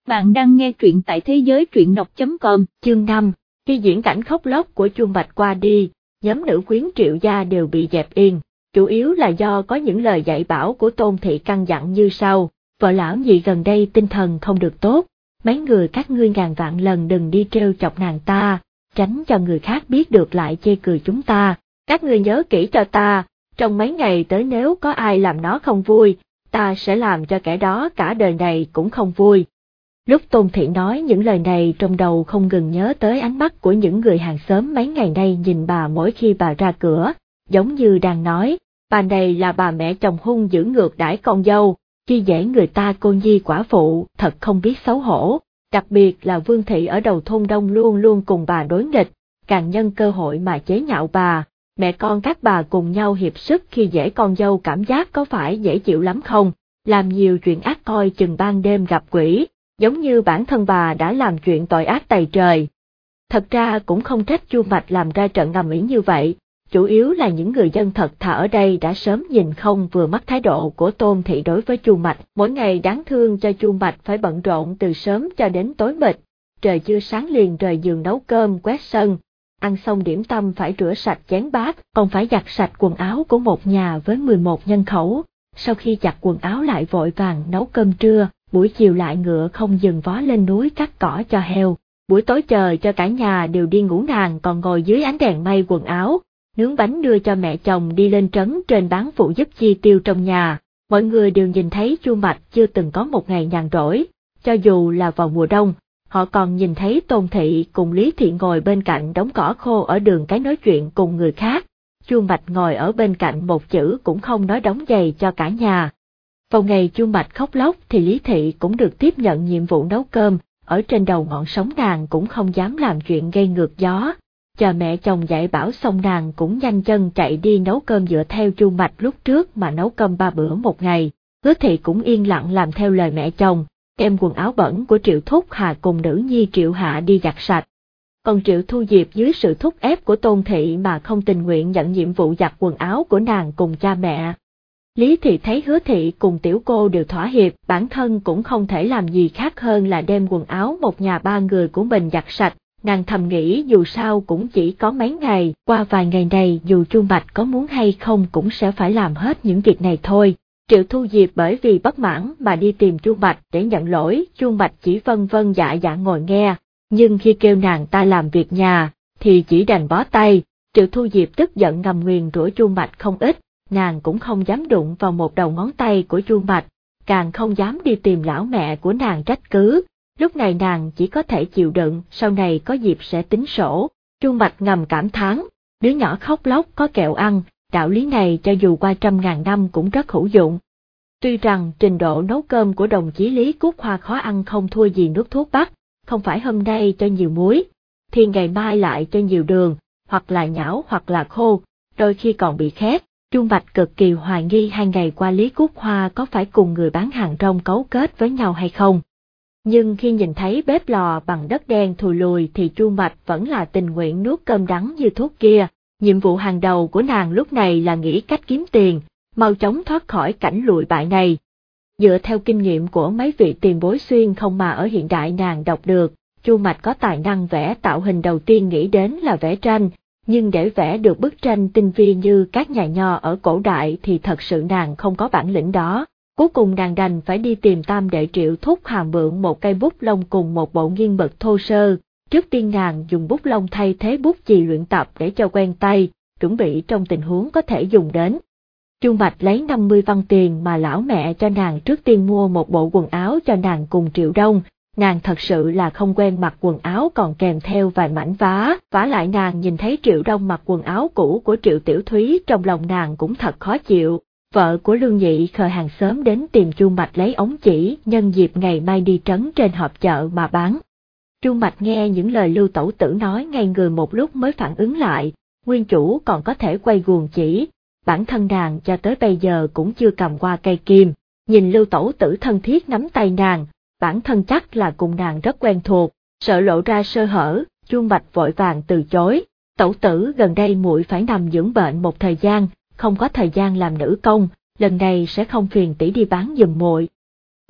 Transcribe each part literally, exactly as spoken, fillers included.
Bạn đang nghe truyện tại thế giới truyện đọc chấm com. Chương năm, khi diễn cảnh khóc lóc của Chuông Bạch qua đi, nhóm nữ quyến Triệu gia đều bị dẹp yên, chủ yếu là do có những lời dạy bảo của Tôn Thị căn dặn như sau: vợ lão nhị gần đây tinh thần không được tốt, mấy người các ngươi ngàn vạn lần đừng đi trêu chọc nàng ta, tránh cho người khác biết được lại chê cười chúng ta, các ngươi nhớ kỹ cho ta, trong mấy ngày tới nếu có ai làm nó không vui, ta sẽ làm cho kẻ đó cả đời này cũng không vui. Lúc Tôn Thị nói những lời này trong đầu không ngừng nhớ tới ánh mắt của những người hàng xóm mấy ngày nay nhìn bà mỗi khi bà ra cửa, giống như đang nói, bà này là bà mẹ chồng hung dữ ngược đãi con dâu, khi dễ người ta cô nhi quả phụ, thật không biết xấu hổ, đặc biệt là Vương Thị ở đầu thôn đông luôn luôn cùng bà đối nghịch, càng nhân cơ hội mà chế nhạo bà, mẹ con các bà cùng nhau hiệp sức khi dễ con dâu, cảm giác có phải dễ chịu lắm không, làm nhiều chuyện ác coi chừng ban đêm gặp quỷ. Giống như bản thân bà đã làm chuyện tội ác tày trời. Thật ra cũng không trách Chuông Bạch làm ra trận ầm ĩ như vậy, chủ yếu là những người dân thật thà ở đây đã sớm nhìn không vừa mắt thái độ của Tôn Thị đối với Chuông Bạch, mỗi ngày đáng thương cho Chuông Bạch phải bận rộn từ sớm cho đến tối mịt, trời chưa sáng liền rời giường nấu cơm quét sân, ăn xong điểm tâm phải rửa sạch chén bát, còn phải giặt sạch quần áo của một nhà với mười một nhân khẩu, sau khi giặt quần áo lại vội vàng nấu cơm trưa. Buổi chiều lại ngựa không dừng vó lên núi cắt cỏ cho heo, buổi tối chờ cho cả nhà đều đi ngủ, nàng còn ngồi dưới ánh đèn may quần áo, nướng bánh đưa cho mẹ chồng đi lên trấn trên bán phụ giúp chi tiêu trong nhà. Mọi người đều nhìn thấy Chuông Bạch chưa từng có một ngày nhàn rỗi, cho dù là vào mùa đông, họ còn nhìn thấy Tôn Thị cùng Lý Thị ngồi bên cạnh đống cỏ khô ở đường cái nói chuyện cùng người khác, Chuông Bạch ngồi ở bên cạnh một chữ cũng không nói, đóng giày cho cả nhà. Vào ngày Chuông Bạch khóc lóc thì Lý Thị cũng được tiếp nhận nhiệm vụ nấu cơm, ở trên đầu ngọn sóng nàng cũng không dám làm chuyện gây ngược gió. Chờ mẹ chồng dạy bảo xong nàng cũng nhanh chân chạy đi nấu cơm dựa theo Chuông Bạch lúc trước mà nấu cơm ba bữa một ngày. Hứa Thị cũng yên lặng làm theo lời mẹ chồng, đem quần áo bẩn của Triệu Thúc Hà cùng nữ nhi Triệu Hạ đi giặt sạch. Còn Triệu Thu Diệp dưới sự thúc ép của Tôn Thị mà không tình nguyện nhận nhiệm vụ giặt quần áo của nàng cùng cha mẹ. Lý Thị thấy Hứa Thị cùng tiểu cô đều thỏa hiệp, bản thân cũng không thể làm gì khác hơn là đem quần áo một nhà ba người của mình giặt sạch, nàng thầm nghĩ dù sao cũng chỉ có mấy ngày, qua vài ngày này dù Chuông Bạch có muốn hay không cũng sẽ phải làm hết những việc này thôi. Triệu Thu Diệp bởi vì bất mãn mà đi tìm Chuông Bạch để nhận lỗi, Chuông Bạch chỉ vân vân dạ dạ ngồi nghe, nhưng khi kêu nàng ta làm việc nhà, thì chỉ đành bó tay. Triệu Thu Diệp tức giận ngầm nguyền rủa Chuông Bạch không ít. Nàng cũng không dám đụng vào một đầu ngón tay của Chuông Bạch, càng không dám đi tìm lão mẹ của nàng trách cứ, lúc này nàng chỉ có thể chịu đựng, sau này có dịp sẽ tính sổ. Chuông Bạch ngầm cảm thán, đứa nhỏ khóc lóc có kẹo ăn, đạo lý này cho dù qua trăm ngàn năm cũng rất hữu dụng. Tuy rằng trình độ nấu cơm của đồng chí Lý Cúc Hoa khó ăn không thua gì nước thuốc bắc, không phải hôm nay cho nhiều muối, thì ngày mai lại cho nhiều đường, hoặc là nhão hoặc là khô, đôi khi còn bị khét. Chuông Bạch cực kỳ hoài nghi hai ngày qua Lý Cúc Hoa có phải cùng người bán hàng rong cấu kết với nhau hay không. Nhưng khi nhìn thấy bếp lò bằng đất đen thùi lùi thì Chuông Bạch vẫn là tình nguyện nuốt cơm đắng như thuốc kia. Nhiệm vụ hàng đầu của nàng lúc này là nghĩ cách kiếm tiền, mau chóng thoát khỏi cảnh lụi bại này. Dựa theo kinh nghiệm của mấy vị tiền bối xuyên không mà ở hiện đại nàng đọc được, Chuông Bạch có tài năng vẽ tạo hình, đầu tiên nghĩ đến là vẽ tranh. Nhưng để vẽ được bức tranh tinh vi như các nhà nho ở cổ đại thì thật sự nàng không có bản lĩnh đó. Cuối cùng nàng đành phải đi tìm tam đệ Triệu Thúc Hà mượn một cây bút lông cùng một bộ nghiêng mực thô sơ. Trước tiên nàng dùng bút lông thay thế bút chì luyện tập để cho quen tay, chuẩn bị trong tình huống có thể dùng đến. Chuông Bạch lấy năm mươi văn tiền mà lão mẹ cho nàng trước tiên mua một bộ quần áo cho nàng cùng Triệu Đông. Nàng thật sự là không quen mặc quần áo còn kèm theo vài mảnh vá, vả lại nàng nhìn thấy Triệu Đông mặc quần áo cũ của Triệu Tiểu Thúy trong lòng nàng cũng thật khó chịu. Vợ của Lương Nhị khờ hàng xóm đến tìm Chuông Bạch lấy ống chỉ, nhân dịp ngày mai đi trấn trên họp chợ mà bán. Chuông Bạch nghe những lời Lưu Tẩu Tử nói ngay người một lúc mới phản ứng lại, nguyên chủ còn có thể quay guồng chỉ, bản thân nàng cho tới bây giờ cũng chưa cầm qua cây kim, nhìn Lưu Tẩu Tử thân thiết nắm tay nàng. Bản thân chắc là cùng nàng rất quen thuộc, sợ lộ ra sơ hở, Chuông Bạch vội vàng từ chối. Tẩu tử gần đây muội phải nằm dưỡng bệnh một thời gian, không có thời gian làm nữ công, lần này sẽ không phiền tỷ đi bán giùm muội.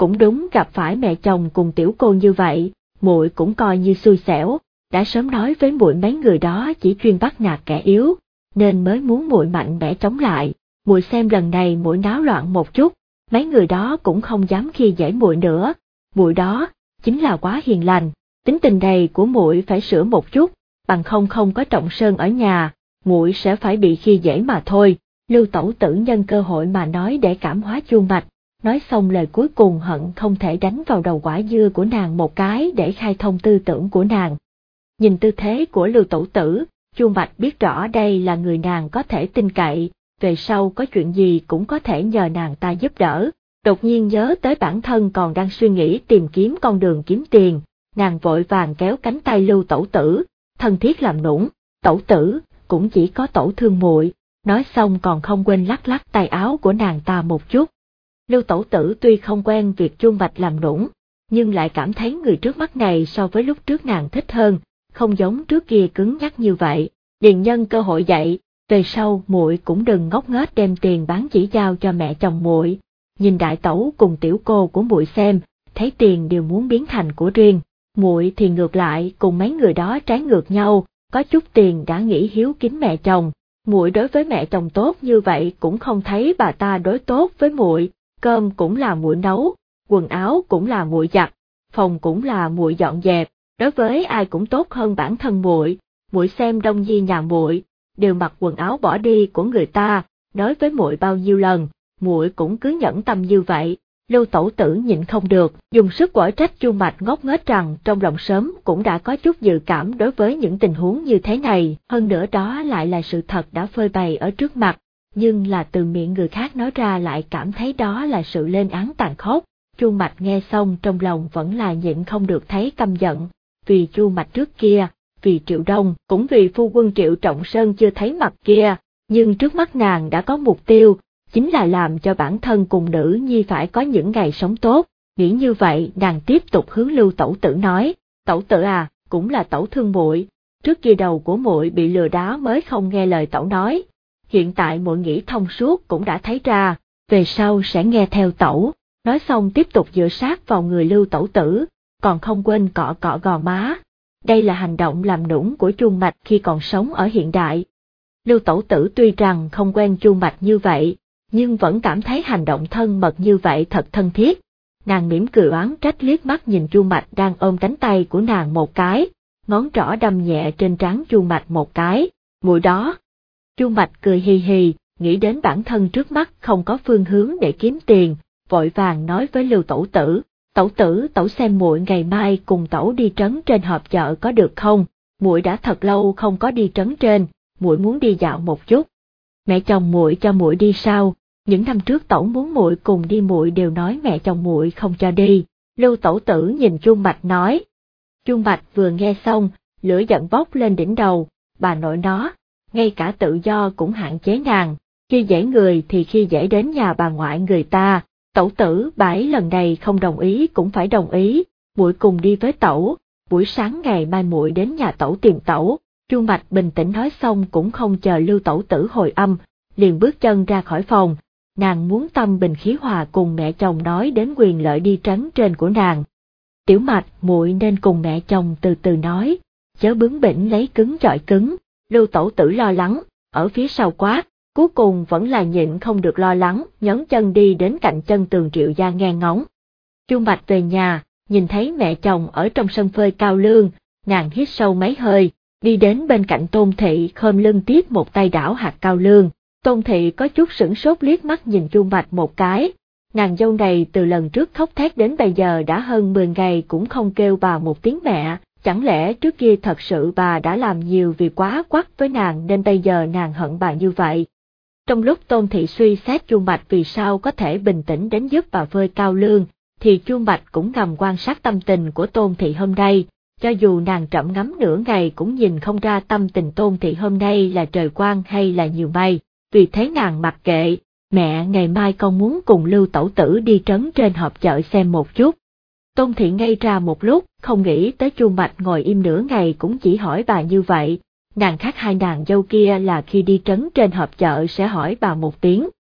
Cũng đúng, gặp phải mẹ chồng cùng tiểu cô như vậy, muội cũng coi như xui xẻo, đã sớm nói với muội mấy người đó chỉ chuyên bắt nạt kẻ yếu, nên mới muốn muội mạnh mẽ chống lại. Muội xem lần này muội náo loạn một chút, mấy người đó cũng không dám khi dễ muội nữa. Muội đó chính là quá hiền lành, tính tình này của muội phải sửa một chút, bằng không không có Trọng Sơn ở nhà, muội sẽ phải bị khi dễ mà thôi. Lưu Tẩu Tử nhân cơ hội mà nói để cảm hóa Chu Mạch, nói xong lời cuối cùng hận không thể đánh vào đầu quả dưa của nàng một cái để khai thông tư tưởng của nàng. Nhìn tư thế của Lưu Tẩu Tử, Chu Mạch biết rõ đây là người nàng có thể tin cậy, về sau có chuyện gì cũng có thể nhờ nàng ta giúp đỡ. Đột nhiên nhớ tới bản thân còn đang suy nghĩ tìm kiếm con đường kiếm tiền, nàng vội vàng kéo cánh tay Lưu Tẩu Tử, thân thiết làm nũng, Tẩu Tử, cũng chỉ có Tẩu thương muội. Nói xong còn không quên lắc lắc tay áo của nàng ta một chút. Lưu Tẩu Tử tuy không quen việc Chu Mạch làm nũng, nhưng lại cảm thấy người trước mắt này so với lúc trước nàng thích hơn, không giống trước kia cứng nhắc như vậy. Điền nhân cơ hội dạy, về sau muội cũng đừng ngốc nghếch đem tiền bán chỉ giao cho mẹ chồng muội. Nhìn đại tẩu cùng tiểu cô của muội xem, thấy tiền đều muốn biến thành của riêng, muội thì ngược lại cùng mấy người đó trái ngược nhau, có chút tiền đã nghĩ hiếu kính mẹ chồng. Muội đối với mẹ chồng tốt như vậy cũng không thấy bà ta đối tốt với muội, cơm cũng là muội nấu, quần áo cũng là muội giặt, phòng cũng là muội dọn dẹp, đối với ai cũng tốt hơn bản thân muội. Muội xem Đông Nhi nhà muội, đều mặc quần áo bỏ đi của người ta, nói với muội bao nhiêu lần, muội cũng cứ nhẫn tâm như vậy. Lưu Tẩu Tử nhịn không được, dùng sức quở trách Chu Mạch ngốc nghếch rằng trong lòng sớm cũng đã có chút dự cảm đối với những tình huống như thế này, hơn nữa đó lại là sự thật đã phơi bày ở trước mặt, nhưng là từ miệng người khác nói ra lại cảm thấy đó là sự lên án tàn khốc. Chu Mạch nghe xong trong lòng vẫn là nhịn không được thấy căm giận, vì Chu Mạch trước kia, vì Triệu Đông, cũng vì phu quân Triệu Trọng Sơn chưa thấy mặt kia, nhưng trước mắt nàng đã có mục tiêu, chính là làm cho bản thân cùng nữ nhi phải có những ngày sống tốt. Nghĩ như vậy nàng tiếp tục hướng Lưu Tẩu Tử nói, Tẩu Tử à, cũng là Tẩu thương muội, trước kia đầu của muội bị lừa đá mới không nghe lời Tẩu nói, hiện tại muội nghĩ thông suốt cũng đã thấy ra, về sau sẽ nghe theo Tẩu. Nói xong tiếp tục dựa sát vào người Lưu Tẩu Tử, còn không quên cọ cọ gò má. Đây là hành động làm nũng của Chu Mạch khi còn sống ở hiện đại. Lưu Tẩu Tử tuy rằng không quen Chu Mạch như vậy, nhưng vẫn cảm thấy hành động thân mật như vậy thật thân thiết. Nàng mỉm cười oán trách liếc mắt nhìn Chu Mạch đang ôm cánh tay của nàng một cái, ngón trỏ đâm nhẹ trên trán Chu Mạch một cái, muội đó. Chu Mạch cười hì hì, nghĩ đến bản thân trước mắt không có phương hướng để kiếm tiền, vội vàng nói với Lưu Tẩu Tử, Tẩu Tử, Tẩu xem muội ngày mai cùng Tẩu đi trấn trên họp chợ có được không? Muội đã thật lâu không có đi trấn trên, muội muốn đi dạo một chút. Mẹ chồng muội cho muội đi sao? Những năm trước Tẩu muốn muội cùng đi muội đều nói mẹ chồng muội không cho đi. Lưu Tẩu Tử nhìn Chu Mạch nói. Chu Mạch vừa nghe xong, lửa giận bốc lên đỉnh đầu, bà nội nó, ngay cả tự do cũng hạn chế nàng, khi dễ người thì khi dễ đến nhà bà ngoại người ta. Tẩu Tử, bà ấy lần này không đồng ý cũng phải đồng ý, muội cùng đi với Tẩu, buổi sáng ngày mai muội đến nhà Tẩu tìm Tẩu. Chu Mạch bình tĩnh nói xong cũng không chờ Lưu Tẩu Tử hồi âm, liền bước chân ra khỏi phòng. Nàng muốn tâm bình khí hòa cùng mẹ chồng nói đến quyền lợi đi trấn trên của nàng. Tiểu Mạch, muội nên cùng mẹ chồng từ từ nói, chớ bướng bỉnh lấy cứng chọi cứng. Lưu Tẩu Tử lo lắng, ở phía sau quát, cuối cùng vẫn là nhịn không được lo lắng, nhón chân đi đến cạnh chân tường Triệu gia nghe ngóng. Chu Mạch về nhà, nhìn thấy mẹ chồng ở trong sân phơi cao lương, nàng hít sâu mấy hơi, đi đến bên cạnh Tôn Thị khom lưng tiếp một tay đảo hạt cao lương. Tôn Thị có chút sửng sốt liếc mắt nhìn Chu Mạch một cái, nàng dâu này từ lần trước khóc thét đến bây giờ đã hơn mười ngày cũng không kêu bà một tiếng mẹ, chẳng lẽ trước kia thật sự bà đã làm nhiều việc quá quắt với nàng nên bây giờ nàng hận bà như vậy. Trong lúc Tôn Thị suy xét Chu Mạch vì sao có thể bình tĩnh đến giúp bà phơi cao lương, thì Chu Mạch cũng ngầm quan sát tâm tình của Tôn Thị hôm nay, cho dù nàng trầm ngắm nửa ngày cũng nhìn không ra tâm tình Tôn Thị hôm nay là trời quang hay là nhiều mây. Vì thế nàng mặc kệ, mẹ ngày mai con muốn cùng Lưu Tẩu Tử đi trấn trên họp chợ xem một chút. Tôn Thị ngây ra một lúc, không nghĩ tới Chu Mạch ngồi im nửa ngày cũng chỉ hỏi bà như vậy, nàng khác hai nàng dâu kia là khi đi trấn trên họp chợ sẽ hỏi bà một tiếng,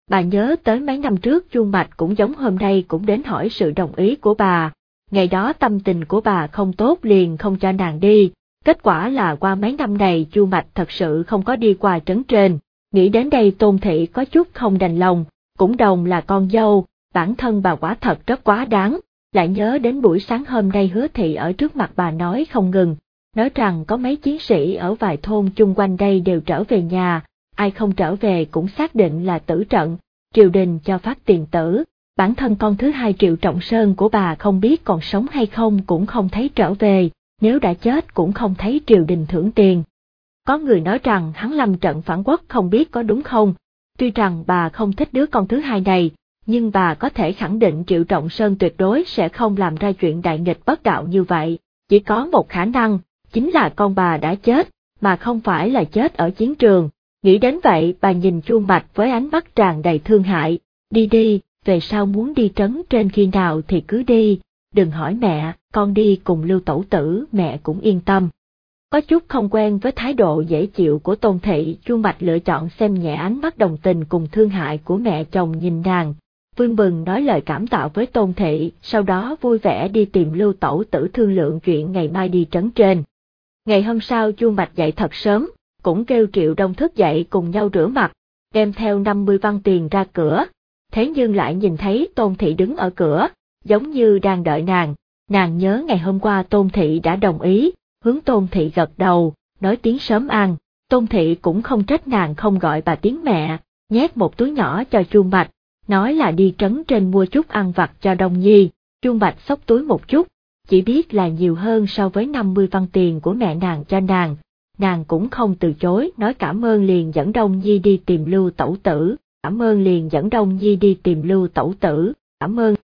Bà nhớ tới mấy năm trước Chuông Bạch cũng giống hôm nay cũng đến hỏi sự đồng ý của bà. Ngày đó tâm tình của bà không tốt liền không cho nàng đi, kết quả là qua mấy năm này Chuông Bạch thật sự không có đi qua trấn trên. Nghĩ đến đây Tôn Thị có chút không đành lòng, cũng đồng là con dâu, bản thân bà quả thật rất quá đáng, lại nhớ đến buổi sáng hôm nay Hứa Thị ở trước mặt bà nói không ngừng, nói rằng có mấy chiến sĩ ở vài thôn chung quanh đây đều trở về nhà, ai không trở về cũng xác định là tử trận, triều đình cho phát tiền tử, bản thân con thứ hai Triệu Trọng Sơn của bà không biết còn sống hay không cũng không thấy trở về, nếu đã chết cũng không thấy triều đình thưởng tiền. Có người nói rằng hắn lâm trận phản quốc không biết có đúng không, tuy rằng bà không thích đứa con thứ hai này, nhưng bà có thể khẳng định Triệu Trọng Sơn tuyệt đối sẽ không làm ra chuyện đại nghịch bất đạo như vậy, chỉ có một khả năng, chính là con bà đã chết, mà không phải là chết ở chiến trường. Nghĩ đến vậy bà nhìn Chuông Bạch với ánh mắt tràn đầy thương hại, đi đi, về sau muốn đi trấn trên khi nào thì cứ đi, đừng hỏi mẹ, con đi cùng Lưu tẩu tử mẹ cũng yên tâm. Có chút không quen với thái độ dễ chịu của Tôn Thị, Chuông Bạch lựa chọn xem nhẹ ánh mắt đồng tình cùng thương hại của mẹ chồng nhìn nàng, vui mừng nói lời cảm tạ với Tôn Thị, sau đó vui vẻ đi tìm Lưu tẩu tử thương lượng chuyện ngày mai đi trấn trên. Ngày hôm sau Chuông Bạch dậy thật sớm, cũng kêu Triệu Đông thức dậy cùng nhau rửa mặt, đem theo năm mươi văn tiền ra cửa, thế nhưng lại nhìn thấy Tôn Thị đứng ở cửa, giống như đang đợi nàng, nàng nhớ ngày hôm qua Tôn Thị đã đồng ý, hướng Tôn Thị gật đầu, nói tiếng sớm ăn, Tôn Thị cũng không trách nàng không gọi bà tiếng mẹ, nhét một túi nhỏ cho Chuông Bạch, nói là đi trấn trên mua chút ăn vặt cho Đông Nhi, Chuông Bạch xốc túi một chút, chỉ biết là nhiều hơn so với năm mươi văn tiền của mẹ nàng cho nàng, nàng cũng không từ chối, nói cảm ơn liền dẫn Đông Nhi đi tìm Lưu tẩu tử, cảm ơn liền dẫn Đông Nhi đi tìm Lưu tẩu tử, cảm ơn.